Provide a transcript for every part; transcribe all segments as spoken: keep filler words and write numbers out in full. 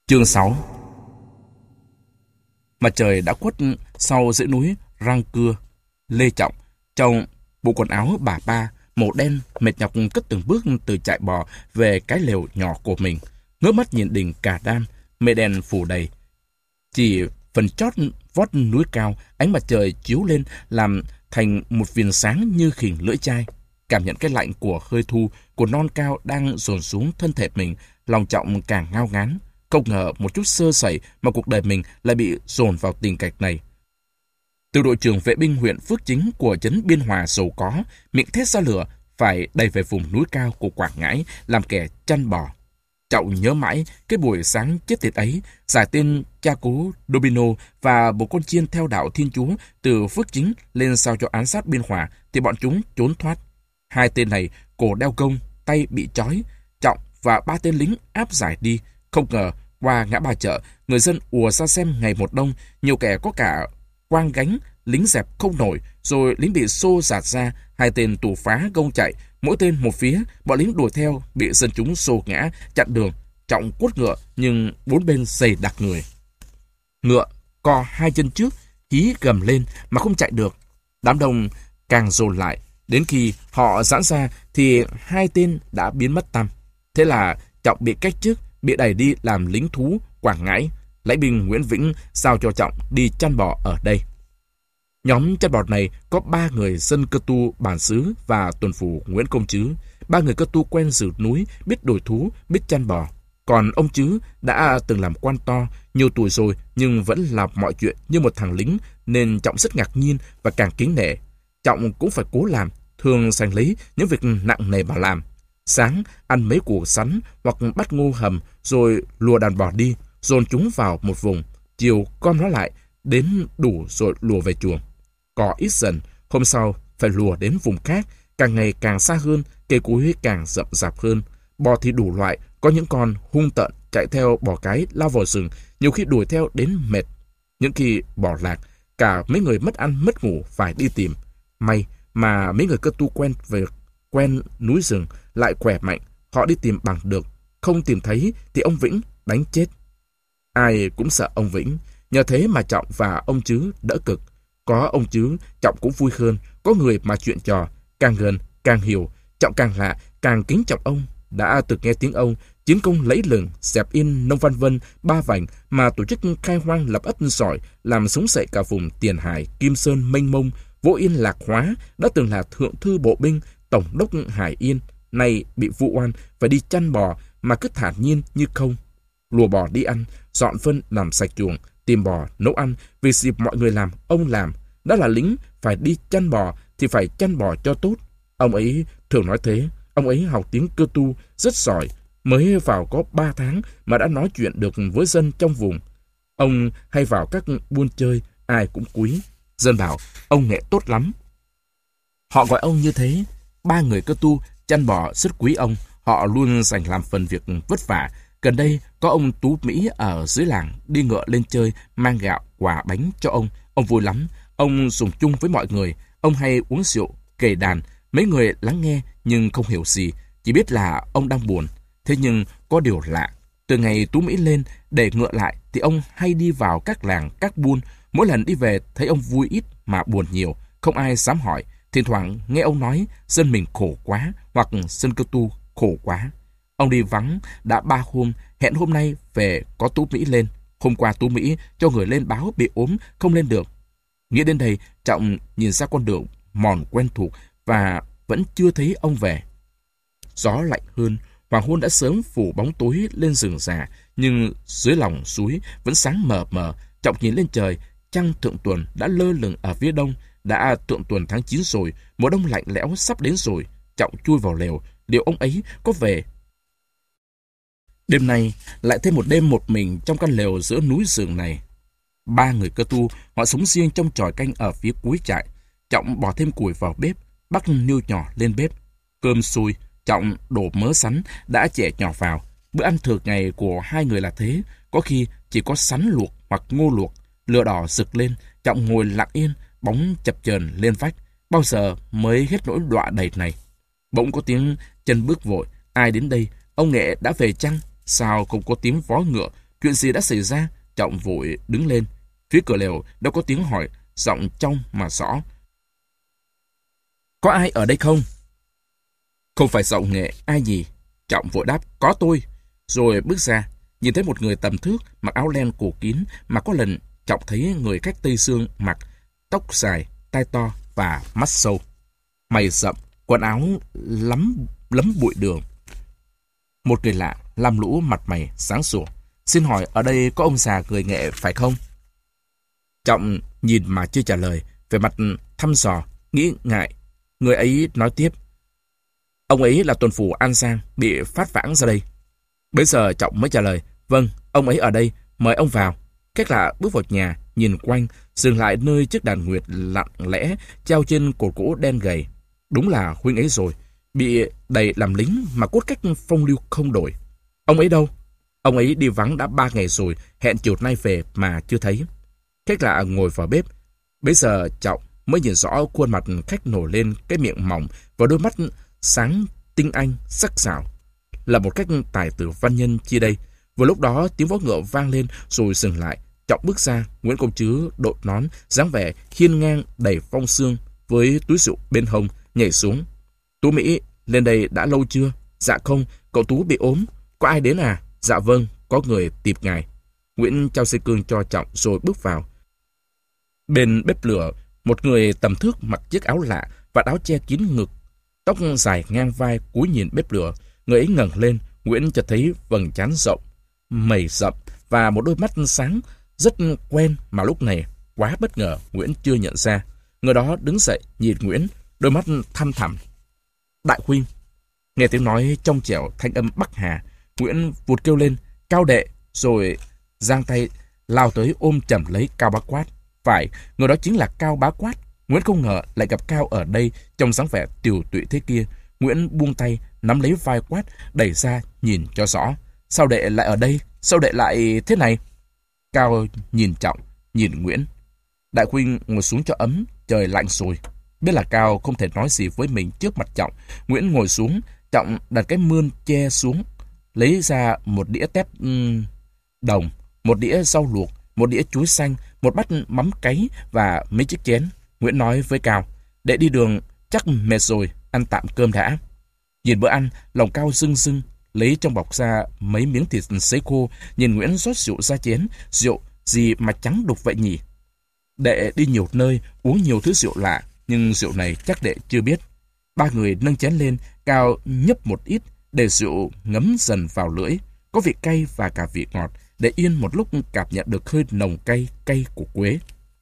Chương sáu. Mặt trời đã khuất sau dãy núi Răng Cưa. Lê Trọng, trong bộ quần áo bà ba, màu đen, mệt nhọc cất từng bước từ trại bò về cái lều nhỏ của mình. Ngước mắt nhìn đỉnh Cà Đam, mây đen phủ đầy. Chỉ phần chót vót núi cao, ánh mặt trời chiếu lên làm thành một viền sáng như khỉnh lưỡi chai. Cảm nhận cái lạnh của hơi thu, của non cao đang dồn xuống thân thể mình, lòng Trọng càng ngao ngán. Không ngờ một chút sơ sẩy mà cuộc đời mình lại bị dồn vào tình cảnh này. Từ đội trưởng vệ binh huyện Phước Chính của trấn Biên Hòa giàu có, miệng thét ra lửa, phải đầy về vùng núi cao của Quảng Ngãi làm kẻ chăn bò. Trọng nhớ mãi cái buổi sáng chết tiệt ấy, giải tên cha cố Domino và một con chiên theo đạo Thiên Chúa từ Phước Chính lên sao cho án sát Biên Hòa thì bọn chúng trốn thoát. Hai tên này cổ đeo gông, tay bị trói. Trọng và ba tên lính áp giải đi. Không ngờ qua ngã ba chợ, người dân ùa ra xem ngày một đông, nhiều kẻ có cả quang gánh, lính dẹp không nổi, rồi lính bị xô dạt ra, hai tên tù phá gông chạy, mỗi tên một phía, bọn lính đuổi theo, bị dân chúng xô ngã, chặn đường. Trọng quất ngựa, nhưng bốn bên dày đặc người. Ngựa co hai chân trước, hí gầm lên mà không chạy được. Đám đông càng dồn lại, đến khi họ giãn ra thì hai tên đã biến mất tăm. Thế là Trọng bị cách chức, bị đẩy đi làm lính thú Quảng Ngãi. Lãnh binh Nguyễn Vĩnh giao cho Trọng đi chăn bò ở đây. Nhóm chăn bò này có ba người dân Cơ Tu bản xứ và tuần phủ Nguyễn Công Trứ. Ba người Cơ Tu quen rừng núi, biết đồi thú, biết chăn bò. Còn ông Trứ đã từng làm quan to, nhiều tuổi rồi nhưng vẫn làm mọi chuyện như một thằng lính, nên Trọng rất ngạc nhiên và càng kính nể. Trọng cũng phải cố làm, thường giành lấy những việc nặng nề mà làm. Sáng ăn mấy củ sắn hoặc bắt ngô hầm, rồi lùa đàn bò đi, dồn chúng vào một vùng. Chiều gom nó lại, đến đủ rồi lùa về chuồng. Cỏ ít dần, hôm sau phải lùa đến vùng khác, càng ngày càng xa hơn, cây cối càng rậm rạp hơn. Bò thì đủ loại, có những con hung tợn chạy theo bò cái lao vào rừng, nhiều khi đuổi theo đến mệt. Những khi bò lạc, cả mấy người mất ăn mất ngủ phải đi tìm. May mà mấy người Cơ Tu quen về quen núi rừng lại khỏe mạnh, họ đi tìm bằng được. Không tìm thấy thì ông Vĩnh đánh chết. Ai cũng sợ ông Vĩnh, nhờ thế mà Trọng và ông Trứ đỡ cực. Có ông Trứ, Trọng cũng vui hơn, có người mà chuyện trò, càng gần càng hiểu, Trọng càng lạ, càng kính trọng ông. Đã từng nghe tiếng ông chiến công lẫy lừng, dẹp yên Nông Văn Vân, Ba Vành mà tổ chức khai hoang lập ấp giỏi, làm sống dậy cả vùng Tiền Hải, Kim Sơn mênh mông, Vô Yên Lạc Hóa, đã từng là thượng thư bộ binh, tổng đốc Hải Yên, nay bị vụ oan phải đi chăn bò mà cứ thản nhiên như không. Lùa bò đi ăn, dọn phân làm sạch chuồng, tìm bò nấu ăn, vì dịp mọi người làm, ông làm. Đã là lính, phải đi chăn bò thì phải chăn bò cho tốt. Ông ấy thường nói thế. Ông ấy học tiếng Cơ Tu rất giỏi, mới vào có ba tháng mà đã nói chuyện được với dân trong vùng. Ông hay vào các buôn chơi, ai cũng quý. Dân bảo ông nghệ tốt lắm. Họ gọi ông như thế. Ba người Cơ Tu chăn bò rất quý ông, họ luôn dành làm phần việc vất vả. Gần đây có ông Tú Mỹ ở dưới làng đi ngựa lên chơi, mang gạo, quà, bánh cho ông. Ông vui lắm, ông dùng chung với mọi người. Ông hay uống rượu, kể đàn. Mấy người lắng nghe nhưng không hiểu gì, chỉ biết là ông đang buồn. Thế nhưng có điều lạ, từ ngày Tú Mỹ lên để ngựa lại thì ông hay đi vào các làng, các buôn. Mỗi lần đi về thấy ông vui ít mà buồn nhiều, không ai dám hỏi. Thỉnh thoảng nghe ông nói dân mình khổ quá hoặc dân Cơ Tu khổ quá. Ông đi vắng đã ba hôm, hẹn hôm nay về có Tú Mỹ lên. Hôm qua Tú Mỹ cho người lên báo bị ốm không lên được. Nghĩ đến đây, Trọng nhìn ra con đường mòn quen thuộc và vẫn chưa thấy ông về. Gió lạnh hơn, hoàng hôn đã sớm phủ bóng tối lên rừng già, nhưng dưới lòng suối vẫn sáng mờ mờ. Trọng nhìn lên trời, trăng thượng tuần đã lơ lửng ở phía đông. Đã thượng tuần tháng chín rồi, mùa đông lạnh lẽo sắp đến rồi. Trọng chui vào lều, liệu ông ấy có về? Đêm nay lại thêm một đêm một mình trong căn lều giữa núi rừng này. Ba người Cơ Tu, họ sống riêng trong chòi canh ở phía cuối trại. Trọng bỏ thêm củi vào bếp, bắt niêu nhỏ lên bếp. Cơm sôi, Trọng đổ mớ sắn đã chẻ nhỏ vào. Bữa ăn thường ngày của hai người là thế, có khi chỉ có sắn luộc hoặc ngô luộc. Lửa đỏ rực lên, Trọng ngồi lặng yên, bóng chập chờn lên vách. Bao giờ mới hết nỗi đọa đầy này? Bỗng có tiếng chân bước vội. Ai đến đây? Ông Nghệ đã về chăng? Sao không có tiếng vó ngựa? Chuyện gì đã xảy ra? Trọng vội đứng lên. Phía cửa lều đã có tiếng hỏi, giọng trong mà rõ. Có ai ở đây không? Không phải giọng Nghệ, ai nhỉ? Trọng vội đáp, có tôi. Rồi bước ra, nhìn thấy một người tầm thước, mặc áo len cổ kín, mà có lần Trọng thấy người khách Tây Xương mặc tóc dài, tai to và mắt sâu. Mày rậm, quần áo lắm lấm bụi đường. Một người lạ, lam lũ mặt mày sáng sủa. Xin hỏi ở đây có ông già người Nghệ phải không? Trọng nhìn mà chưa trả lời, về mặt thăm dò, nghĩ ngại. Người ấy nói tiếp. Ông ấy là tuần phủ An Giang, bị phát vãng ra đây. Bây giờ Trọng mới trả lời. Vâng, ông ấy ở đây, mời ông vào. Cách lạ bước vào nhà, nhìn quanh, dừng lại nơi chiếc đàn nguyệt lặng lẽ treo trên cột gỗ đen gầy. Đúng là huynh ấy rồi, bị đầy làm lính mà cốt cách phong lưu không đổi. Ông ấy đâu? Ông ấy đi vắng đã ba ngày rồi, hẹn chiều nay về mà chưa thấy. Cách lạ ngồi vào bếp. Bây giờ Trọng mới nhìn rõ khuôn mặt khách nổi lên cái miệng mỏng và đôi mắt sáng tinh anh sắc sảo. Là một cách tài tử văn nhân chi đây. Vừa lúc đó tiếng vó ngựa vang lên rồi dừng lại. Trọng bước ra, Nguyễn Công Trứ đội nón, dáng vẻ hiên ngang đầy phong sương với túi rượu bên hông, nhảy xuống. Tú Mỹ, lên đây đã lâu chưa? Dạ không, cậu Tú bị ốm. Có ai đến à? Dạ vâng, có người tìm ngài. Nguyễn trao dây cương cho Trọng rồi bước vào. Bên bếp lửa, một người tầm thước mặc chiếc áo lạ và áo che kín ngực, tóc dài ngang vai cúi nhìn bếp lửa. Người ấy ngẩng lên, Nguyễn chợt thấy vầng trán rộng, mày rậm và một đôi mắt sáng rất quen mà lúc này quá bất ngờ Nguyễn chưa nhận ra. Người đó đứng dậy nhìn Nguyễn, đôi mắt thăm thẳm. Đại huynh. Nghe tiếng nói trong trẻo thanh âm Bắc Hà, Nguyễn vụt kêu lên, Cao đệ, rồi giang tay lao tới ôm chầm lấy Cao Bá Quát. Phải, người đó chính là Cao Bá Quát. Nguyễn không ngờ lại gặp Cao ở đây trong dáng vẻ tiều tụy thế kia. Nguyễn buông tay, nắm lấy vai Quát, đẩy ra nhìn cho rõ. Sao đệ lại ở đây? Sao đệ lại thế này? Cao nhìn Trọng, nhìn Nguyễn. Đại huynh ngồi xuống cho ấm, trời lạnh rồi. Biết là Cao không thể nói gì với mình trước mặt Trọng. Nguyễn ngồi xuống, Trọng đặt cái mươn che xuống, lấy ra một đĩa tép um, đồng, một đĩa rau luộc, một đĩa chuối xanh, một bát mắm cáy và mấy chiếc chén. Nguyễn nói với Cao, đệ đi đường chắc mệt rồi, ăn tạm cơm đã. Nhìn bữa ăn, lòng Cao rưng rưng, lấy trong bọc ra mấy miếng thịt sấy khô, nhìn Nguyễn rót rượu ra chén. Rượu gì mà trắng đục vậy nhỉ? Đệ đi nhiều nơi, uống nhiều thứ rượu lạ, nhưng rượu này chắc đệ chưa biết. Ba người nâng chén lên, Cao nhấp một ít, để rượu ngấm dần vào lưỡi. Có vị cay và cả vị ngọt, để yên một lúc cảm nhận được hơi nồng cay, cay của quế.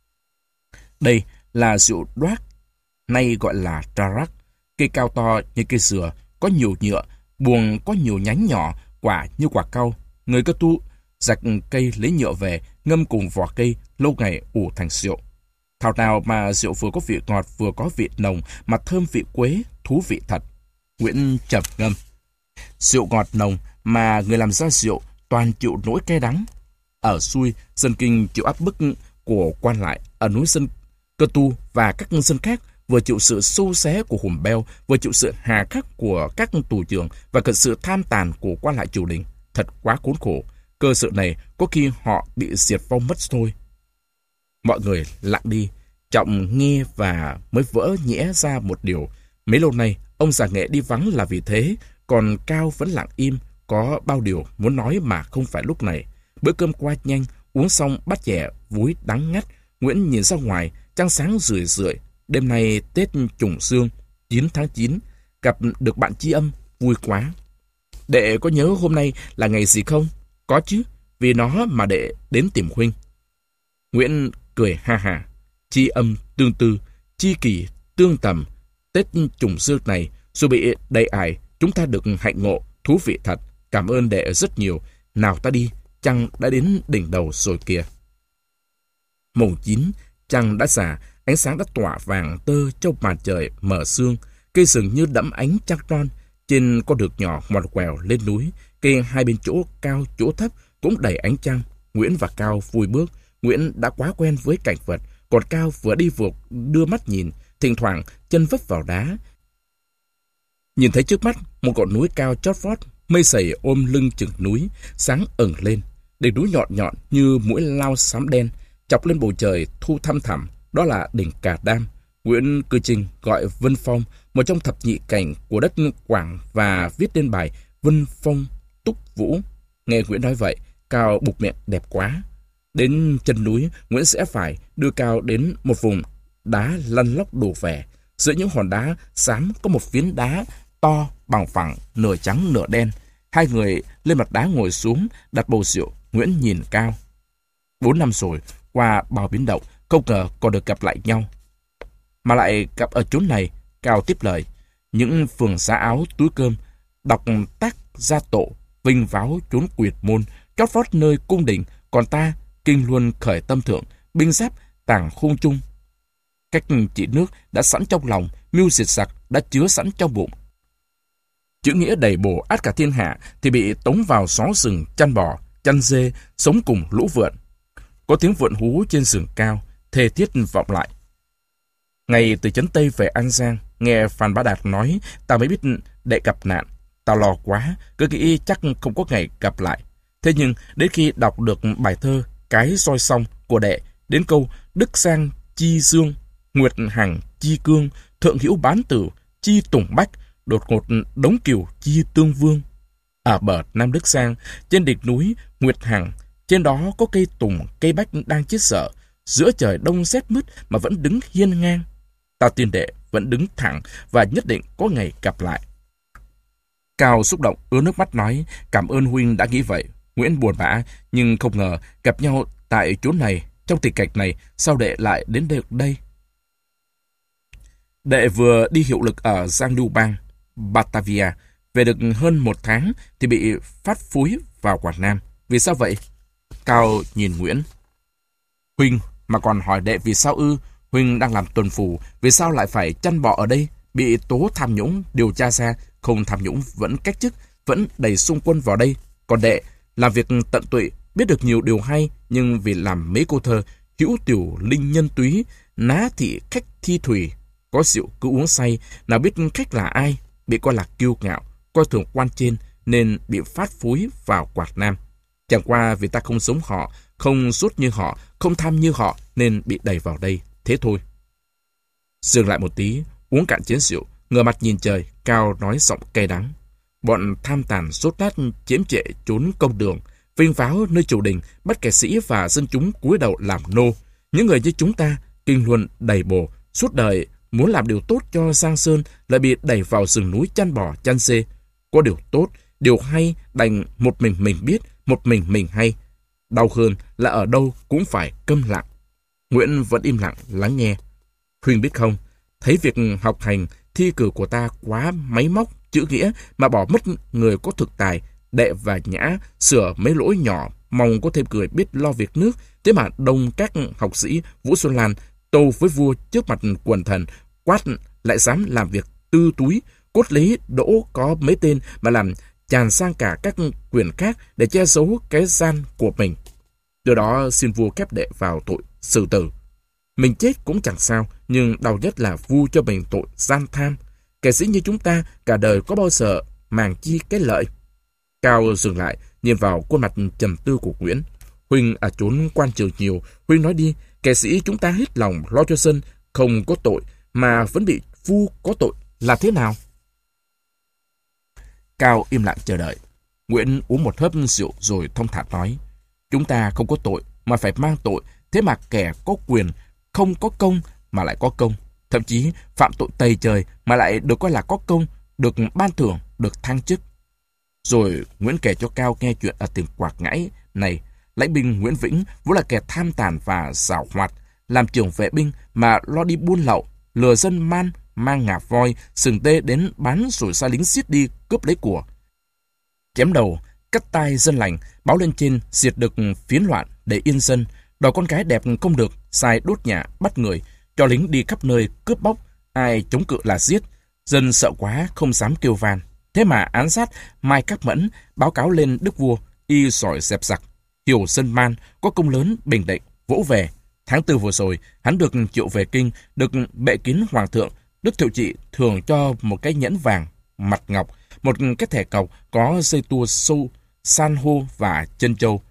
Đây là rượu đoác, nay gọi là Trarak. Cây cao to như cây sừa, có nhiều nhựa, buồng có nhiều nhánh nhỏ, quả như quả cau. Người cơ tu rạch cây lấy nhựa về, ngâm cùng vỏ cây, lâu ngày ủ thành rượu. Thảo nào mà rượu vừa có vị ngọt vừa có vị nồng, mà thơm vị quế, thú vị thật. Nguyễn trầm ngâm. Rượu ngọt nồng mà người làm ra rượu toàn chịu nỗi cay đắng. Ở xuôi, dân Kinh chịu áp bức của quan lại, ở núi dân Cơ Tu và các dân khác vừa chịu sự sâu xé của hùm beo, vừa chịu sự hà khắc của các tù trưởng và cả sự tham tàn của quan lại triều đình. Thật quá khốn khổ. Cơ sự này có khi họ bị diệt vong mất thôi. Mọi người lặng đi. Trọng nghe và mới vỡ nhẽ ra một điều. Mấy lâu nay, ông già Nghệ đi vắng là vì thế, còn Cao vẫn lặng im, có bao điều muốn nói mà không phải lúc này. Bữa cơm qua nhanh, uống xong bát chè vúi đắng ngắt. Nguyễn nhìn ra ngoài, trăng sáng rười rượi. Đêm nay Tết Trùng Xương, chín tháng chín, gặp được bạn tri âm, vui quá. Đệ có nhớ hôm nay là ngày gì không? Có chứ, vì nó mà đệ đến tìm huynh. Nguyễn cười ha ha. Tri âm tương tư, tri kỷ tương tầm. Tết Trùng Xương này, dù bị đầy ải, chúng ta được hạnh ngộ, thú vị thật. Cảm ơn đệ rất nhiều. Nào ta đi, trăng đã đến đỉnh đầu rồi kìa. Mùng chín, trăng đã xả, ánh sáng đã tỏa vàng tơ trong màn trời mở sương. Cây rừng như đẫm ánh trăng non. Trên con đường nhỏ ngoằn quẹo lên núi, cây hai bên chỗ cao chỗ thấp cũng đầy ánh trăng. Nguyễn và Cao vui bước. Nguyễn đã quá quen với cảnh vật, còn Cao vừa đi vừa đưa mắt nhìn, thỉnh thoảng chân vấp vào đá. Nhìn thấy trước mắt một ngọn núi cao chót vót, mây sầy ôm lưng chừng núi, sáng ẩn lên. Đỉnh núi nhọn nhọn như mũi lao xám đen, chọc lên bầu trời thu thăm thẳm, đó là đỉnh Cà Đam. Nguyễn Cư Trinh gọi Vân Phong, một trong thập nhị cảnh của đất Quảng, và viết lên bài Vân Phong Túc Vũ. Nghe Nguyễn nói vậy, Cao bụp miệng đẹp quá. Đến chân núi, Nguyễn sẽ phải đưa Cao đến một vùng đá lăn lóc đổ vẻ. Giữa những hòn đá xám có một phiến đá to bằng phẳng, nửa trắng nửa đen. Hai người lên mặt đá ngồi xuống, đặt bầu rượu. Nguyễn nhìn Cao. Bốn năm rồi, qua bao biến động, không ngờ còn được gặp lại nhau. Mà lại gặp ở chốn này. Cao tiếp lời. Những phường giá áo túi cơm, đọc tác gia tổ, vinh váo chốn quyệt môn, chót vót nơi cung đình, còn ta kinh luân khởi tâm thượng, binh giáp tàng khung chung. Cách chỉ nước đã sẵn trong lòng, mưu diệt giặc đã chứa sẵn trong bụng. Chữ nghĩa đầy bổ át cả thiên hạ thì bị tống vào xó rừng chăn bò, chăn dê, sống cùng lũ vượn. Có tiếng vượn hú trên rừng cao, thê thiết vọng lại. Ngày từ Trấn Tây về An Giang, nghe Phan Bá Đạt nói, ta mới biết đệ gặp nạn. Ta lo quá, cứ nghĩ chắc không có ngày gặp lại. Thế nhưng, đến khi đọc được bài thơ Cái Roi Xong của đệ, đến câu Đức Sang chi dương, Nguyệt Hằng chi cương, Thượng Hữu bán tử, chi tùng bách, đột ngột đống kiều chi tương vương. Ở bờ Nam Đức Sang, trên đỉnh núi Nguyệt Hằng, trên đó có cây tùng, cây bách đang chết dở, giữa trời đông rét mướt mà vẫn đứng hiên ngang. Ta tin đệ vẫn đứng thẳng và nhất định có ngày gặp lại. Cao xúc động ứa nước mắt nói, cảm ơn huynh đã nghĩ vậy. Nguyễn buồn bã, nhưng không ngờ gặp nhau tại chốn này, trong tình cảnh này, sao đệ lại đến được đây? Đệ vừa đi hiệu lực ở Giang Lưu Bang, Batavia, về được hơn một tháng thì bị phát phúi vào Quảng Nam. Vì sao vậy? Cao nhìn Nguyễn. Huynh mà còn hỏi đệ vì sao ư? Huynh đang làm tuần phủ, vì sao lại phải chăn bọ ở đây? Bị tố tham nhũng, điều tra ra, không tham nhũng vẫn cách chức, vẫn đẩy xung quân vào đây. Còn đệ, làm việc tận tụy, biết được nhiều điều hay, nhưng vì làm mấy câu thơ, hữu tiểu linh nhân túy, ná thị khách thi thủy, có rượu cứ uống say, nào biết khách là ai, bị coi là kiêu ngạo, coi thường quan trên, nên bị phát phúi vào Quảng Nam. Chẳng qua vì ta không giống họ, không sút như họ, không tham như họ, nên bị đẩy vào đây, thế thôi. Dừng lại một tí, uống cạn chén rượu, ngửa mặt nhìn trời, Cao nói giọng cay đắng. Bọn tham tàn sốt nát chiếm trệ trốn công đường, vinh váo nơi triều đình, bắt kẻ sĩ và dân chúng cúi đầu làm nô. Những người như chúng ta, kinh luân đầy bồ, suốt đời muốn làm điều tốt cho Giang Sơn lại bị đẩy vào rừng núi chăn bò chăn dê. Có điều tốt, điều hay đành một mình mình biết, một mình mình hay. Đau hơn là ở đâu cũng phải câm lặng. Nguyễn vẫn im lặng lắng nghe. Huynh biết không, thấy việc học hành, thi cử của ta quá máy móc, chữ nghĩa mà bỏ mất người có thực tài. Đệ và Nhã sửa mấy lỗi nhỏ, mong có thêm người biết lo việc nước. Thế mà đông các học sĩ Vũ Xuân Lan tâu với vua trước mặt quần thần, quát lại dám làm việc tư túi, cốt lý đỗ có mấy tên mà làm tràn sang cả các quyền khác để che giấu cái gian của mình. Từ đó xin vua kép đệ vào tội xử tử. Mình chết cũng chẳng sao, nhưng đau nhất là vua cho mình tội gian tham. Kẻ sĩ như chúng ta cả đời có bao giờ màng chi cái lợi? Cao dừng lại, nhìn vào khuôn mặt trầm tư của Nguyễn. Huynh ở chốn quan trường nhiều, Huynh nói đi, kẻ sĩ chúng ta hết lòng lo cho dân, không có tội, mà vẫn bị vua có tội là thế nào? Cao im lặng chờ đợi. Nguyễn uống một hớp rượu rồi thông thả nói. Chúng ta không có tội, mà phải mang tội, thế mà kẻ có quyền không có công mà lại có công. Thậm chí phạm tội tày trời mà lại được coi là có công, được ban thưởng, được thăng chức. Rồi Nguyễn kể cho Cao nghe chuyện ở tỉnh Quảng Ngãi này. Lãnh binh Nguyễn Vĩnh vốn là kẻ tham tàn và giảo hoạt, làm trưởng vệ binh mà lo đi buôn lậu, lừa dân man, mang ngà voi, sừng tê đến bán rồi sai lính giết đi cướp lấy của. Chém đầu, cắt tai dân lành, báo lên trên diệt được phiến loạn để yên dân, đòi con gái đẹp không được, sai đốt nhà bắt người, cho lính đi khắp nơi cướp bóc, ai chống cự là giết. Dân sợ quá không dám kêu van. Thế mà án sát Mai Các Mẫn báo cáo lên đức vua, y sỏi dẹp giặc, hiểu dân man, có công lớn bình định, vỗ về. Tháng tư vừa rồi, hắn được triệu về kinh, được bệ kín hoàng thượng. Đức Thiệu Trị thường cho một cái nhẫn vàng, mặt ngọc, một cái thẻ cọc có dây tua sâu, san hô và chân châu.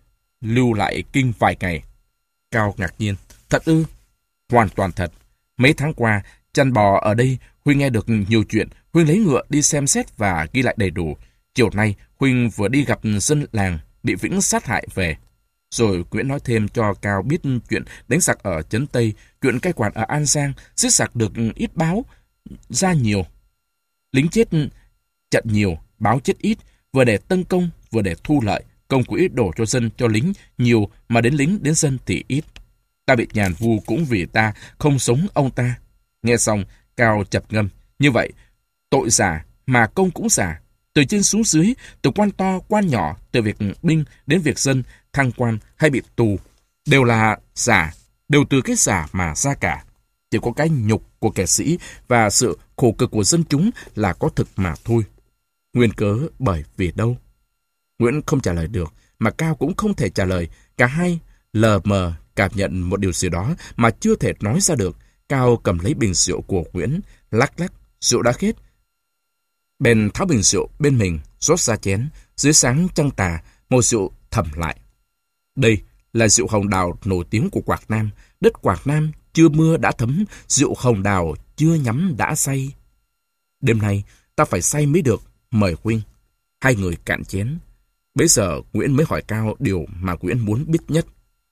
lưu lại kinh vài ngày. Cao ngạc nhiên. Thật ư? Hoàn toàn thật. Mấy tháng qua, chăn bò ở đây, Huynh nghe được nhiều chuyện. Huynh lấy ngựa đi xem xét và ghi lại đầy đủ. Chiều nay, Huynh vừa đi gặp dân làng bị Vĩnh sát hại về. Rồi Nguyễn nói thêm cho Cao biết chuyện đánh giặc ở Trấn Tây, chuyện cai quản ở An Giang, giết giặc được ít báo ra nhiều. Lính chết trận nhiều, báo chết ít, vừa để tấn công, vừa để thu lợi. Công quỹ đổ cho dân, cho lính nhiều, mà đến lính, đến dân thì ít. Ta bị nhàn vu cũng vì ta không sống ông ta. Nghe xong, Cao chập ngâm. Như vậy, tội giả mà công cũng giả. Từ trên xuống dưới, từ quan to, quan nhỏ, từ việc binh đến việc dân, thăng quan hay bị tù, đều là giả, đều từ cái giả mà ra cả. Chỉ có cái nhục của kẻ sĩ và sự khổ cực của dân chúng là có thực mà thôi. Nguyên cớ bởi vì đâu? Nguyễn không trả lời được, mà Cao cũng không thể trả lời. Cả hai lờ mờ cảm nhận một điều gì đó mà chưa thể nói ra được. Cao cầm lấy bình rượu của Nguyễn, lắc lắc, rượu đã hết. Bèn tháo bình rượu bên mình, rót ra chén, dưới sáng trăng tà, màu rượu thầm lại. Đây là rượu hồng đào nổi tiếng của Quảng Nam. Đất Quảng Nam chưa mưa đã thấm, rượu hồng đào chưa nhắm đã say. Đêm nay ta phải say mới được, mời Huynh. Hai người cạn chén. Bấy giờ Nguyễn mới hỏi Cao điều mà Nguyễn muốn biết nhất.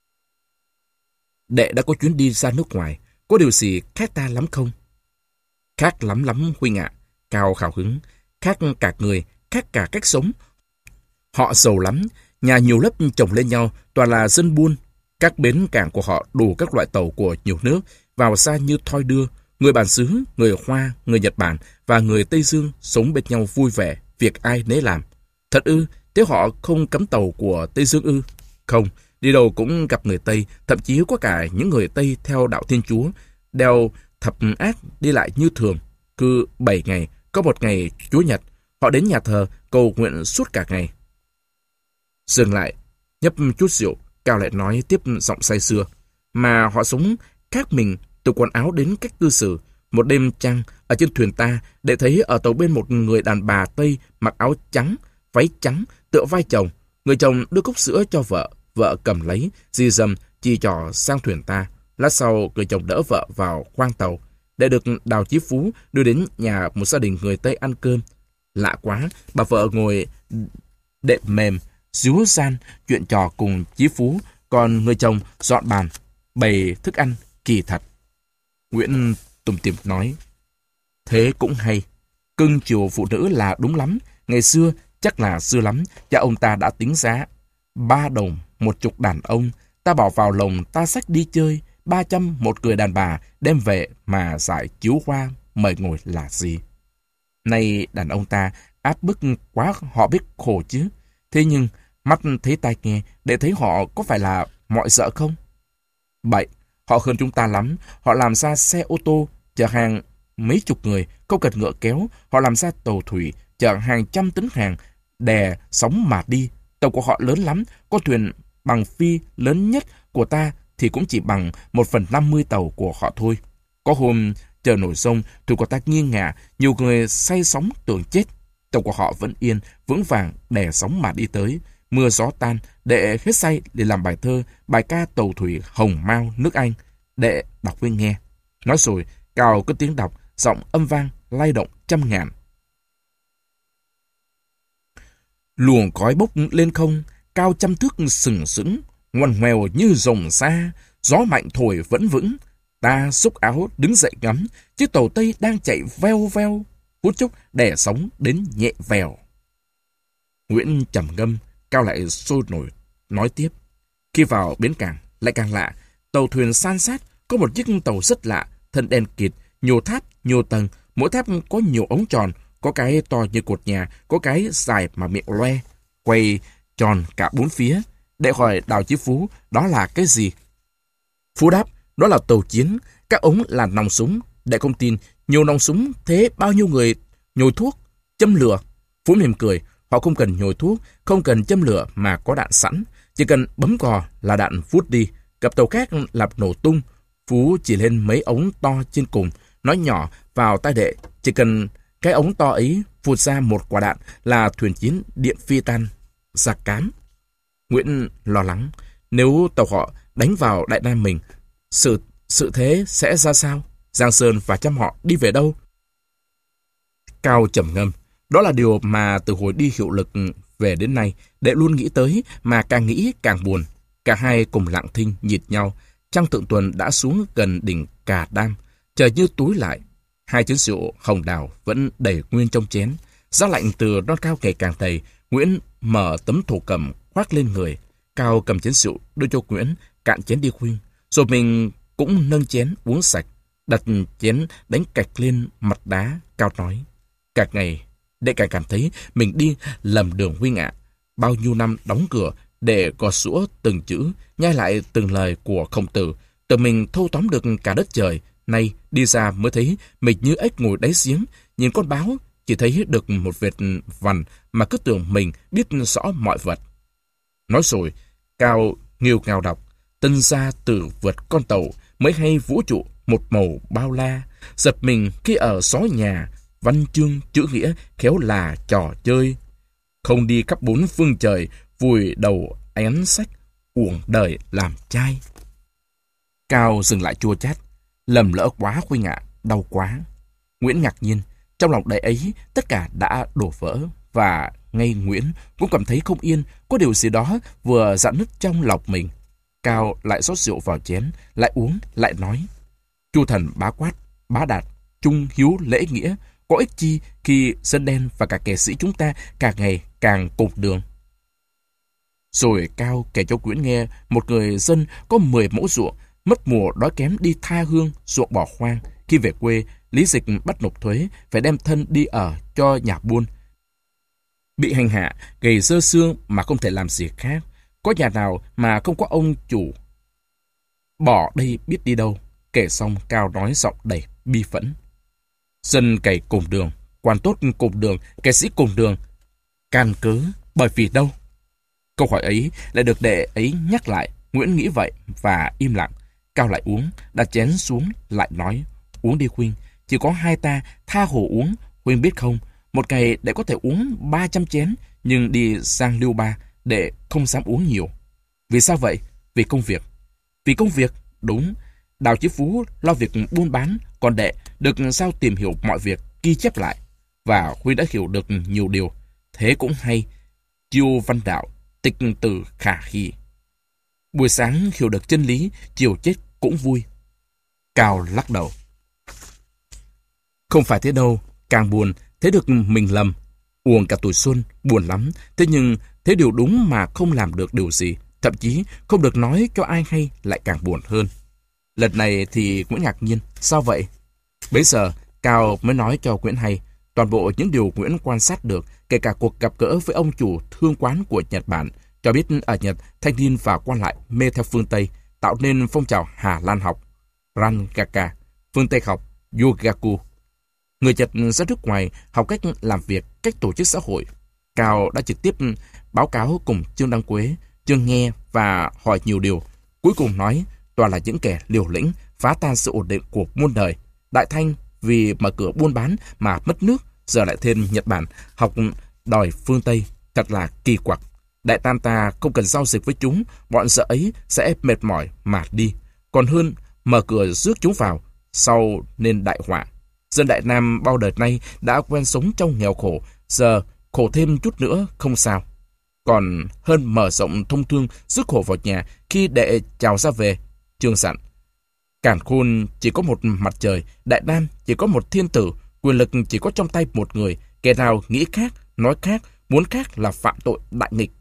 Đệ đã có chuyến đi ra nước ngoài, có điều gì khác ta lắm không? Khác lắm lắm Huynh ạ. Cao hào hứng. Khác cả người, khác cả cách sống. Họ giàu lắm, nhà nhiều lớp chồng lên nhau, toàn là dân buôn. Các bến cảng của họ đủ các loại tàu của nhiều nước, vào xa như thoi đưa. Người bản xứ, người Hoa, người Nhật Bản và người Tây Dương sống bên nhau vui vẻ, việc ai nấy làm. Thật ư, thế họ không cấm tàu của Tây Dương ư? Không, đi đâu cũng gặp người Tây, thậm chí có cả những người Tây theo đạo Thiên Chúa, đeo thập ác đi lại như thường. Cứ bảy ngày, có một ngày Chúa Nhật, họ đến nhà thờ cầu nguyện suốt cả ngày. Dừng lại, nhấp chút rượu, Cao lại nói tiếp giọng say sưa. Mà họ sống khác mình, từ quần áo đến cách cư xử. Một đêm trăng, ở trên thuyền ta, để thấy ở tàu bên một người đàn bà Tây mặc áo trắng, váy trắng, tựa vai chồng. Người chồng đưa cốc sữa cho vợ, vợ cầm lấy, di dầm, chi trò sang thuyền ta. Lát sau, người chồng đỡ vợ vào khoang tàu, để được Đào Chí Phú đưa đến nhà một gia đình người Tây ăn cơm. Lạ quá, bà vợ ngồi đệm mềm, díu gian, chuyện trò cùng Chí Phú, còn người chồng dọn bàn, bày thức ăn, kỳ thật. Nguyễn tủm tỉm nói, thế cũng hay, cưng chiều phụ nữ là đúng lắm. Ngày xưa, chắc là xưa lắm, cha ông ta đã tính giá. Ba đồng, một chục đàn ông, ta bỏ vào lồng ta xách đi chơi, ba trăm một người đàn bà, đem về mà giải chiếu hoa, mời ngồi là gì. Nay đàn ông ta áp bức quá họ biết khổ chứ. Thế nhưng, mắt thấy tai nghe, để thấy họ có phải là mọi sợ không? Bậy, họ hơn chúng ta lắm. Họ làm ra xe ô tô, chở hàng mấy chục người, không cần ngựa kéo. Họ làm ra tàu thủy, chở hàng trăm tấn hàng, đè sóng mà đi. Tàu của họ lớn lắm, con thuyền bằng phi lớn nhất của ta thì cũng chỉ bằng một phần năm mươi tàu của họ thôi. Có hôm chờ nổi sông, thuyền của ta nghiêng ngả, nhiều người say sóng tưởng chết. Tàu của họ vẫn yên, vững vàng đè sóng mà đi tới. Mưa gió tan, đệ hết say để làm bài thơ, bài ca tàu thủy hồng mao nước Anh. Đệ đọc với nghe. Nói rồi, Cao cất tiếng đọc, giọng âm vang, lay động trăm ngàn. Luồng khói bốc lên không, cao trăm thước sừng sững, ngoằn ngoèo như rồng xa, gió mạnh thổi vẫn vững. Ta xúc áo đứng dậy ngắm, chiếc tàu Tây đang chạy veo veo, phút chốc đè sóng đến nhẹ vèo. Nguyễn trầm ngâm, Cao lại sôi nổi, nói tiếp. Khi vào bến cảng, lại càng lạ, tàu thuyền san sát, có một chiếc tàu rất lạ, thân đen kịt, nhiều tháp, nhiều tầng, mỗi tháp có nhiều ống tròn, có cái to như cột nhà, có cái dài mà miệng loe, quay tròn cả bốn phía. Để hỏi Đào Chí Phú, đó là cái gì? Phú đáp, đó là tàu chiến, các ống là nòng súng. Để không tin, nhiều nòng súng, thế bao nhiêu người nhồi thuốc, châm lửa? Phú mỉm cười, họ không cần nhồi thuốc, không cần châm lửa mà có đạn sẵn, chỉ cần bấm cò là đạn vút đi, gặp tàu khác làm nổ tung. Phú chỉ lên mấy ống to trên cùng, nói nhỏ vào tai đệ, chỉ cần cái ống to ấy phụt ra một quả đạn là thuyền chiến điện phi tan, giặc cán. Nguyễn lo lắng, nếu tàu họ đánh vào Đại Nam mình, sự sự thế sẽ ra sao? Giang Sơn và trăm họ đi về đâu? Cao trầm ngâm, đó là điều mà từ hồi đi hiệu lực về đến nay, đệ luôn nghĩ tới, mà càng nghĩ càng buồn. Cả hai cùng lặng thinh nhìn nhau. Trăng thượng tuần đã xuống gần đỉnh Cà Đam, trời như túi lại. Hai chén rượu hồng đào vẫn đầy nguyên trong chén. Gió lạnh từ non cao ngày càng dày. Nguyễn mở tấm thổ cẩm khoác lên người. Cao cầm chén rượu đưa cho Nguyễn, cạn chén đi khuyên. Rồi mình cũng nâng chén uống sạch, đặt chén đánh cạch lên mặt đá. Cao nói, càng ngày đệ càng cảm thấy mình đi lầm đường huynh ạ. Bao nhiêu năm đóng cửa để gọt giũa từng chữ, nhai lại từng lời của Khổng Tử, tự mình thâu tóm được cả đất trời. Nay đi ra mới thấy mình như ếch ngồi đáy giếng, nhìn con báo chỉ thấy được một vệt vằn mà cứ tưởng mình biết rõ mọi vật. Nói rồi, Cao nghiêu ngao đọc, tân gia tử vượt con tàu, mới hay vũ trụ một màu bao la, giật mình khi ở xó nhà, văn chương chữ nghĩa khéo là trò chơi. Không đi khắp bốn phương trời, vùi đầu én sách, uổng đời làm trai. Cao dừng lại chua chát, lầm lỡ quá huynh ạ, đau quá. Nguyễn ngạc nhiên, trong lòng đầy ấy tất cả đã đổ vỡ, và ngay Nguyễn cũng cảm thấy không yên, có điều gì đó vừa rạn nứt trong lòng mình. Cao lại rót rượu vào chén, lại uống, lại nói, Chu thần bá quát, bá đạt, trung hiếu lễ nghĩa, có ích chi khi dân đen và cả kẻ sĩ chúng ta càng ngày càng cùng đường. Rồi Cao kể cho Nguyễn nghe một người dân có mười mẫu ruộng, mất mùa đói kém đi tha hương, ruộng bỏ hoang. Khi về quê, lý dịch bắt nộp thuế, phải đem thân đi ở cho nhà buôn. Bị hành hạ, gầy dơ xương mà không thể làm gì khác. Có nhà nào mà không có ông chủ bỏ đây biết đi đâu. Kể xong, Cao nói giọng đầy bi phẫn. Dân cày cùng đường, quan tốt cùng đường, kẻ sĩ cùng đường. Can cớ bởi vì đâu? Câu hỏi ấy lại được đệ ấy nhắc lại. Nguyễn nghĩ vậy và im lặng. Cao lại uống, đặt chén xuống, lại nói, uống đi huynh, chỉ có hai ta, tha hồ uống. Huynh biết không, một ngày đệ có thể uống ba trăm chén, nhưng đi sang Liêu Ba, đệ không dám uống nhiều. Vì sao vậy? Vì công việc. Vì công việc, đúng. Đào Chí Phú lo việc buôn bán, còn đệ được sao tìm hiểu mọi việc, ghi chép lại. Và huynh đã hiểu được nhiều điều. Thế cũng hay. Chiêu văn đạo, tịch từ khả khi. Buổi sáng hiểu được chân lý, chiều chết cũng vui. Cao lắc đầu. Không phải thế đâu, càng buồn, thấy được mình lầm. Uổng cả tuổi xuân, buồn lắm. Thế nhưng, thế điều đúng mà không làm được điều gì. Thậm chí, không được nói cho ai hay lại càng buồn hơn. Lần này thì Nguyễn ngạc nhiên. Sao vậy? Bấy giờ, Cao mới nói cho Nguyễn hay toàn bộ những điều Nguyễn quan sát được, kể cả cuộc gặp gỡ với ông chủ thương quán của Nhật Bản, cho biết ở Nhật, thanh niên và quan lại mê theo phương Tây, tạo nên phong trào Hà Lan học, Rangaka, phương Tây học, Yogaku. Người Nhật ra nước ngoài học cách làm việc, cách tổ chức xã hội. Cao đã trực tiếp báo cáo cùng Trương Đăng Quế, Trương nghe và hỏi nhiều điều. Cuối cùng nói, toàn là những kẻ liều lĩnh, phá tan sự ổn định của muôn đời. Đại Thanh vì mở cửa buôn bán mà mất nước, giờ lại thêm Nhật Bản học đòi phương Tây, thật là kỳ quặc. Đại Tam ta không cần giao dịch với chúng, bọn sợ ấy sẽ mệt mỏi mà đi. Còn hơn mở cửa rước chúng vào, sau nên đại họa. Dân Đại Nam bao đời nay đã quen sống trong nghèo khổ, giờ khổ thêm chút nữa không sao. Còn hơn mở rộng thông thương rước khổ vào nhà khi đệ chào ra về. Trương dặn, Càn Khôn chỉ có một mặt trời, Đại Nam chỉ có một thiên tử, quyền lực chỉ có trong tay một người, kẻ nào nghĩ khác, nói khác, muốn khác là phạm tội đại nghịch.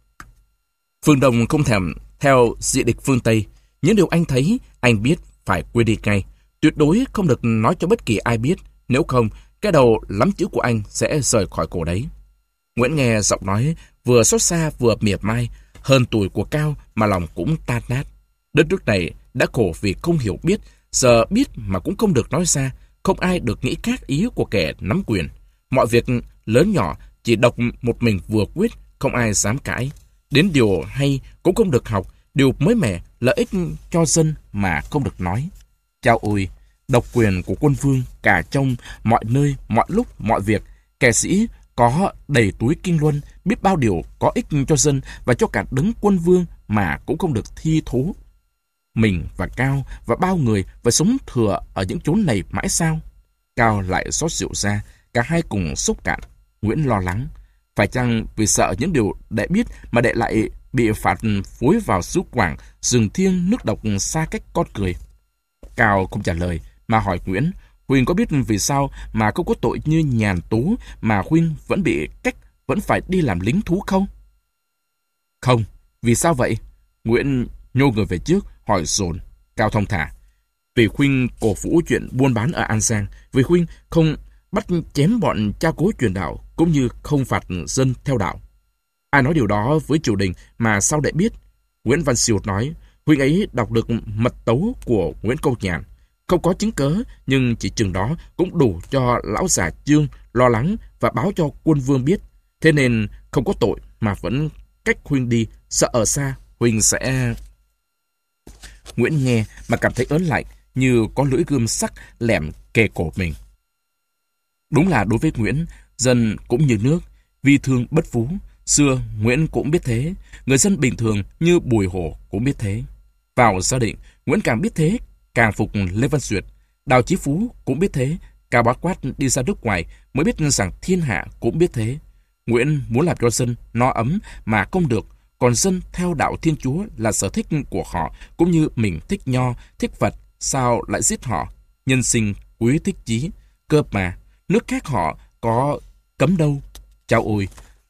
Phương Đông không thèm theo dị địch phương Tây, những điều anh thấy, anh biết phải quên đi ngay, tuyệt đối không được nói cho bất kỳ ai biết, nếu không, cái đầu lắm chữ của anh sẽ rời khỏi cổ đấy. Nguyễn nghe giọng nói vừa xót xa vừa mỉa mai, hơn tuổi của Cao mà lòng cũng tan nát. Đất nước này đã khổ vì không hiểu biết, giờ biết mà cũng không được nói ra, không ai được nghĩ khác ý của kẻ nắm quyền. Mọi việc lớn nhỏ chỉ độc một mình vừa quyết, không ai dám cãi. Đến điều hay cũng không được học, điều mới mẻ, lợi ích cho dân mà không được nói. Chao ôi, độc quyền của quân vương cả trong mọi nơi, mọi lúc, mọi việc, kẻ sĩ có đầy túi kinh luân, biết bao điều có ích cho dân và cho cả đấng quân vương mà cũng không được thi thố. Mình và Cao và bao người phải sống thừa ở những chốn này mãi sao? Cao lại xót rượu ra, cả hai cùng sốc cạn. Nguyễn lo lắng. Phải chăng vì sợ những điều đệ biết mà đệ lại bị phạt phối vào xứ Quảng, rừng thiêng nước độc xa cách con cười? Cao không trả lời, mà hỏi Nguyễn, Huynh có biết vì sao mà không có tội như Nhàn Tú mà Huynh vẫn bị cách, vẫn phải đi làm lính thú không? Không, vì sao vậy? Nguyễn nhô người về trước, hỏi dồn. Cao thong thả. Vì Huynh cổ vũ chuyện buôn bán ở An Giang, vì Huynh không bắt chém bọn cha cố truyền đạo, cũng như không phạt dân theo đạo. Ai nói điều đó với triều đình mà sao đệ biết? Nguyễn Văn Siêu nói, Huynh ấy đọc được mật tấu của Nguyễn Câu Nhàn. Không có chứng cớ, nhưng chỉ chừng đó cũng đủ cho lão già Chương lo lắng và báo cho quân vương biết. Thế nên không có tội mà vẫn cách Huynh đi, sợ ở xa Huynh sẽ... Nguyễn nghe mà cảm thấy ớn lạnh, như có lưỡi gươm sắc lẻm kề cổ mình. Đúng là đối với Nguyễn, dân cũng như nước, vi thương bất phú. Xưa Nguyễn cũng biết thế, người dân bình thường như Bùi Hổ cũng biết thế. Vào gia định, Nguyễn càng biết thế, càng phục Lê Văn Duyệt. Đào Chí Phú cũng biết thế, Cao Bá Quát đi ra nước ngoài mới biết rằng thiên hạ cũng biết thế. Nguyễn muốn làm cho dân no ấm mà không được, còn dân theo đạo Thiên Chúa là sở thích của họ, cũng như mình thích nho, thích Phật, sao lại giết họ? Nhân sinh quý thích chí, cơ mà, nước khác họ có cấm đâu. Chao ôi,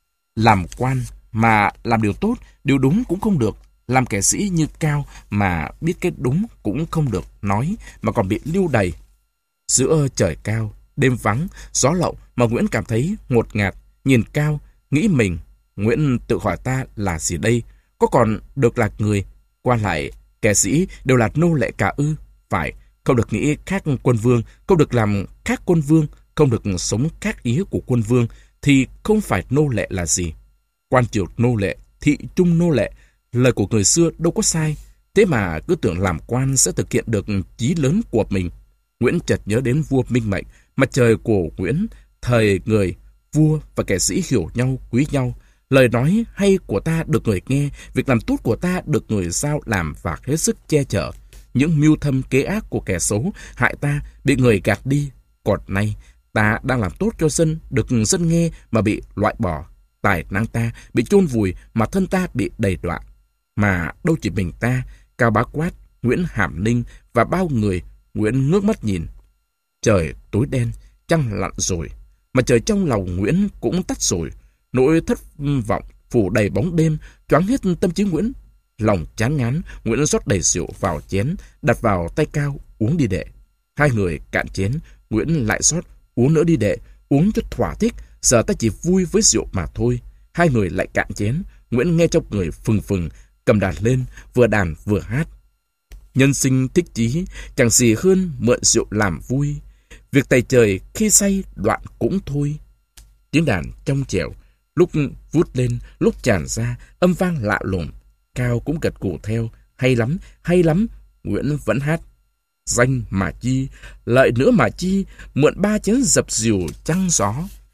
làm quan mà làm điều tốt, điều đúng cũng không được. Làm kẻ sĩ như Cao mà biết cái đúng cũng không được nói, mà còn bị lưu đày. Giữa trời cao, đêm vắng, gió lậu mà Nguyễn cảm thấy ngột ngạt. Nhìn Cao, nghĩ mình, Nguyễn tự hỏi ta là gì đây? Có còn được là người? Qua lại, kẻ sĩ đều là nô lệ cả ư? Phải, không được nghĩ khác quân vương, không được làm khác quân vương, không được sống khác ý của quân vương, thì không phải nô lệ là gì? Quan triều nô lệ, thị trung nô lệ, lời của người xưa đâu có sai. Thế mà cứ tưởng làm quan sẽ thực hiện được chí lớn của mình. Nguyễn chợt nhớ đến vua Minh Mệnh, mặt trời của Nguyễn, thời người, vua và kẻ sĩ hiểu nhau, quý nhau. Lời nói hay của ta được người nghe, việc làm tốt của ta được người giao làm và hết sức che chở. Những mưu thâm kế ác của kẻ xấu hại ta bị người gạt đi. Còn nay, ta đang làm tốt cho dân, được dân nghe mà bị loại bỏ. Tài năng ta bị chôn vùi mà thân ta bị đầy đọa. Mà đâu chỉ mình ta, Cao Bá Quát, Nguyễn Hàm Ninh và bao người. Nguyễn ngước mắt nhìn. Trời tối đen, trăng lặn rồi, mà trời trong lòng Nguyễn cũng tắt rồi. Nỗi thất vọng phủ đầy bóng đêm, choáng hết tâm trí Nguyễn. Lòng chán ngán, Nguyễn rót đầy rượu vào chén, đặt vào tay Cao, uống đi đệ. Hai người cạn chén, Nguyễn lại rót, uống nữa đi đệ, uống cho thỏa thích, giờ ta chỉ vui với rượu mà thôi. Hai người lại cạn chén, Nguyễn nghe trong người phừng phừng, cầm đàn lên, vừa đàn vừa hát. Nhân sinh thích chí, chẳng gì hơn mượn rượu làm vui. Việc tay trời khi say đoạn cũng thôi. Tiếng đàn trong trẻo, lúc vút lên, lúc tràn ra, âm vang lạ lùng. Cao cũng gật gù theo, hay lắm, hay lắm. Nguyễn vẫn hát. Danh mà chi, lợi nữa mà chi, mượn ba chén dập dìu trăng gió.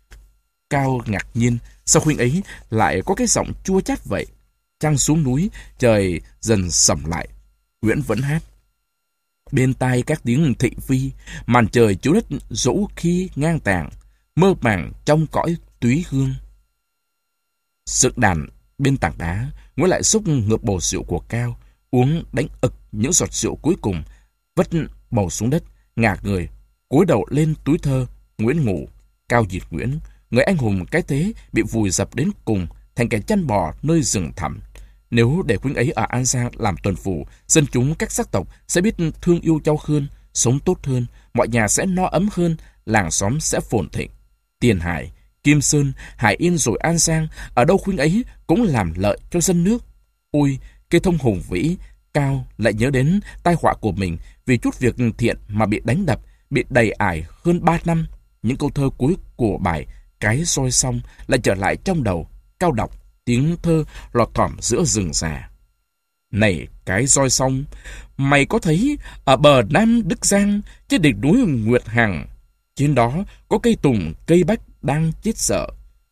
Cao ngạc nhiên, sao Huynh ấy lại có cái giọng chua chát vậy? Trăng xuống núi, trời dần sầm lại. Nguyễn vẫn hát. Bên tai các tiếng thị phi, màn trời chiếu đất dẫu khi ngang tàng, mơ màng trong cõi túy hương. Sực đàn bên tảng đá, Nguyễn lại xúc ngược bầu rượu của Cao, uống đánh ực những giọt rượu cuối cùng, vất bầu xuống đất, ngả người, cúi đầu lên túi thơ. Nguyễn ngủ. Cao nhìn Nguyễn, người anh hùng cái thế bị vùi dập đến cùng, thành kẻ chăn bò nơi rừng thẳm. Nếu để Huynh ấy ở An Giang làm tuần phủ, dân chúng các sắc tộc sẽ biết thương yêu nhau hơn, sống tốt hơn, mọi nhà sẽ no ấm hơn, làng xóm sẽ phồn thịnh. Tiền Hải, Kim Sơn, Hải Yên rồi An Giang, ở đâu Huynh ấy cũng làm lợi cho dân nước. Ôi, cây thông hùng vĩ. Cao lại nhớ đến tai họa của mình vì chút việc thiện mà bị đánh đập, bị đầy ải hơn ba năm. Những câu thơ cuối của bài Cái Roi Xong lại trở lại trong đầu. Cao đọc tiếng thơ lọt thỏm giữa rừng già. Này cái roi xong, mày có thấy ở bờ Nam Đức Giang, trên đỉnh núi Nguyệt Hằng, trên đó có cây tùng cây bách đang chết sợ.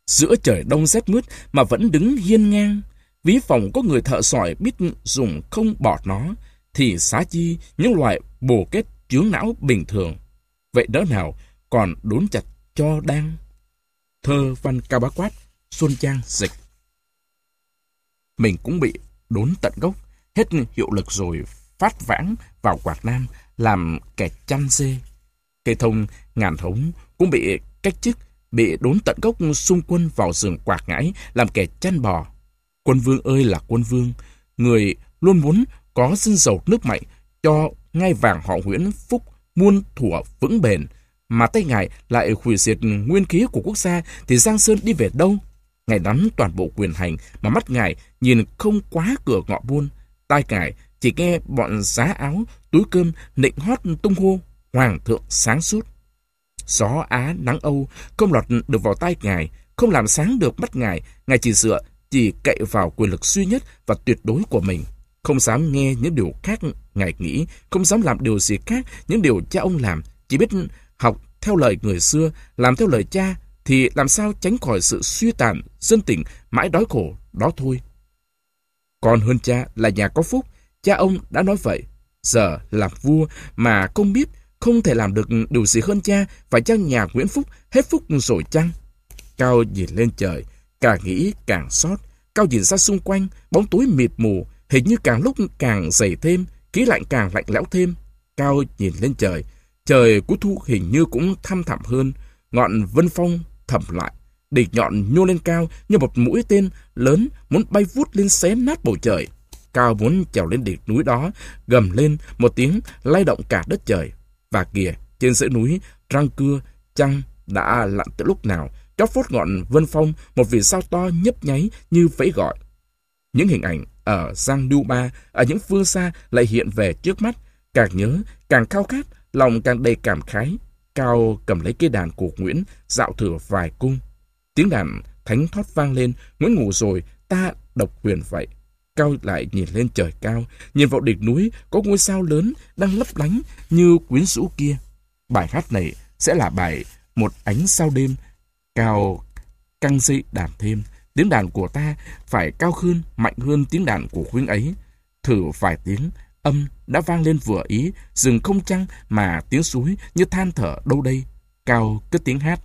Giữa trời đông rét mướt mà vẫn đứng hiên ngang. Ví phòng có người thợ sỏi biết dùng không bỏ nó, thì xá chi những loại bồ kết chướng não bình thường. Vậy đỡ nào còn đốn chặt cho đang. Thơ văn Cao Bá Quát, Xuân Trang dịch. Mình cũng bị đốn tận gốc, hết hiệu lực rồi phát vãng vào Quảng Nam làm kẻ chăn dê. Cây thông Ngàn Hống cũng bị cách chức, bị đốn tận gốc xung quân vào rừng Quảng Ngãi làm kẻ chăn bò. Quân vương ơi là quân vương, người luôn muốn có dân giàu nước mạnh, cho ngai vàng họ Nguyễn phúc muôn thuở vững bền, mà tay ngài lại hủy diệt nguyên khí của quốc gia, thì Giang Sơn đi về đâu? Ngài nắm toàn bộ quyền hành, mà mắt ngài nhìn không quá cửa ngõ buôn, tai ngài chỉ nghe bọn giá áo túi cơm nịnh hót tung hô hoàng thượng sáng suốt. Gió Á nắng Âu không lọt được vào tai ngài, không làm sáng được mắt ngài. Ngài chỉ dựa chỉ cậy vào quyền lực duy nhất và tuyệt đối của mình, không dám nghe những điều khác ngài nghĩ, không dám làm điều gì khác những điều cha ông làm, chỉ biết học theo lời người xưa, làm theo lời cha, thì làm sao tránh khỏi sự suy tàn, dân tình mãi đói khổ đó thôi. Còn hơn cha là nhà có phúc, cha ông đã nói vậy. Giờ làm vua mà không biết, không thể làm được điều gì hơn cha, phải chăng nhà Nguyễn Phúc hết phúc rồi chăng? Cao nhìn lên trời, càng nghĩ càng xót. Cao nhìn ra xung quanh, bóng tối mịt mù, hình như càng lúc càng dày thêm, khí lạnh càng lạnh lẽo thêm. Cao nhìn lên trời, trời cuối thu hình như cũng thăm thẳm hơn, ngọn vân phong thầm lại, đỉnh nhọn nhô lên cao như một mũi tên lớn muốn bay vút lên xé nát bầu trời. Cao muốn trèo lên đỉnh núi đó, gầm lên một tiếng lay động cả đất trời. Và kìa, trên dãy núi Răng Cưa, trăng đã lặn từ lúc nào, chót phốt ngọn vân phong, một vì sao to nhấp nháy như vẫy gọi. Những hình ảnh ở Giang Lưu Ba, ở những phương xa lại hiện về trước mắt, càng nhớ, càng khao khát, lòng càng đầy cảm khái. Cao cầm lấy cây đàn của Nguyễn, dạo thử vài cung. Tiếng đàn thánh thót vang lên, Nguyễn ngủ rồi, ta độc huyền vậy. Cao lại nhìn lên trời cao, nhìn vào đỉnh núi có ngôi sao lớn đang lấp lánh như quyến rũ kia. Bài hát này sẽ là bài Một Ánh Sao Đêm. Cao căng dây đàn thêm, tiếng đàn của ta phải cao hơn, mạnh hơn tiếng đàn của huynh ấy. Thử vài tiếng, âm đã vang lên vừa ý, rừng không trăng mà tiếng suối như than thở đâu đây. Cao cất tiếng hát.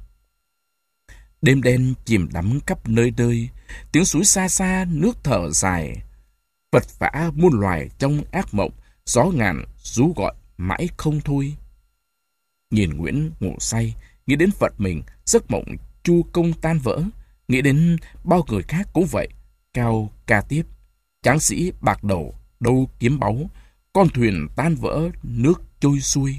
Đêm đen chìm đắm khắp nơi nơi, tiếng suối xa xa nước thở dài. Vật vã muôn loài trong ác mộng, gió ngàn rú gọi mãi không thôi. Nhìn Nguyễn ngủ say, nghĩ đến phận mình, giấc mộng chu công tan vỡ, nghĩ đến bao người khác cũng vậy. Cao ca tiếp. Tráng sĩ bạc đầu đâu kiếm báu, con thuyền tan vỡ nước trôi xuôi.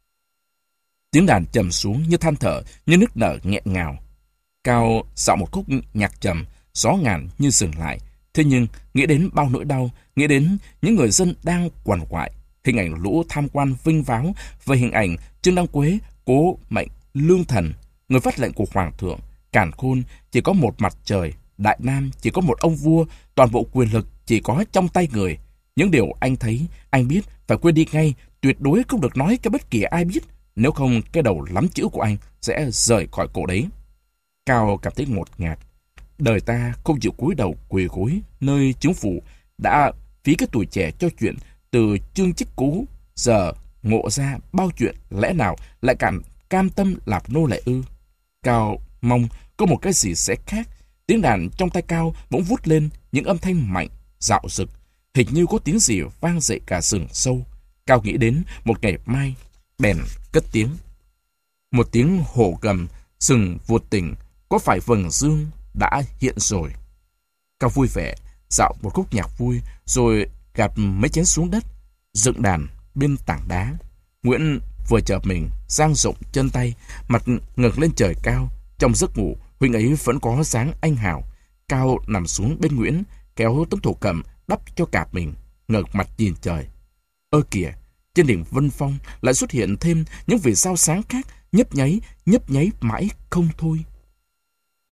Tiếng đàn trầm xuống như than thở, như nức nở nghẹn ngào. Cao dạo một khúc nhạc trầm, gió ngàn như dừng lại. Thế nhưng nghĩ đến bao nỗi đau, nghĩ đến những người dân đang quằn quại, hình ảnh lũ tham quan vinh váo về hình ảnh Trương Đăng Quế cố mệnh lương thần, người phát lệnh của hoàng thượng. Càn khôn chỉ có một mặt trời, Đại Nam chỉ có một ông vua, toàn bộ quyền lực chỉ có trong tay người. Những điều anh thấy, anh biết, phải quên đi ngay, tuyệt đối không được nói cho bất kỳ ai biết, nếu không cái đầu lắm chữ của anh sẽ rời khỏi cổ đấy. Cao cảm thấy ngột ngạt. Đời ta không chịu cúi đầu quỳ gối nơi chính phủ, đã phí cái tuổi trẻ cho chuyện từ chương chức cũ, giờ ngộ ra bao chuyện, lẽ nào lại cảm cam tâm làm nô lệ ư? Cao mong có một cái gì sẽ khác. Tiếng đàn trong tay Cao bỗng vút lên những âm thanh mạnh, dạo dực, hình như có tiếng gì vang dậy cả rừng sâu. Cao nghĩ đến một ngày mai, bèn cất tiếng. Một tiếng hổ gầm, rừng vụt tỉnh, có phải vầng dương đã hiện rồi? Cao vui vẻ, dạo một khúc nhạc vui, rồi gạt mấy chén xuống đất, dựng đàn bên tảng đá. Nguyễn vừa chợp mình, dang rộng chân tay, mặt ngẩng lên trời cao. Trong giấc ngủ, huynh ấy vẫn có dáng anh hào. Cao nằm xuống bên Nguyễn, kéo tấm thổ cẩm đắp cho cả mình, ngẩng mặt nhìn trời. Ơ kìa, trên đỉnh Vân Phong lại xuất hiện thêm những vì sao sáng khác, nhấp nháy, nhấp nháy mãi không thôi.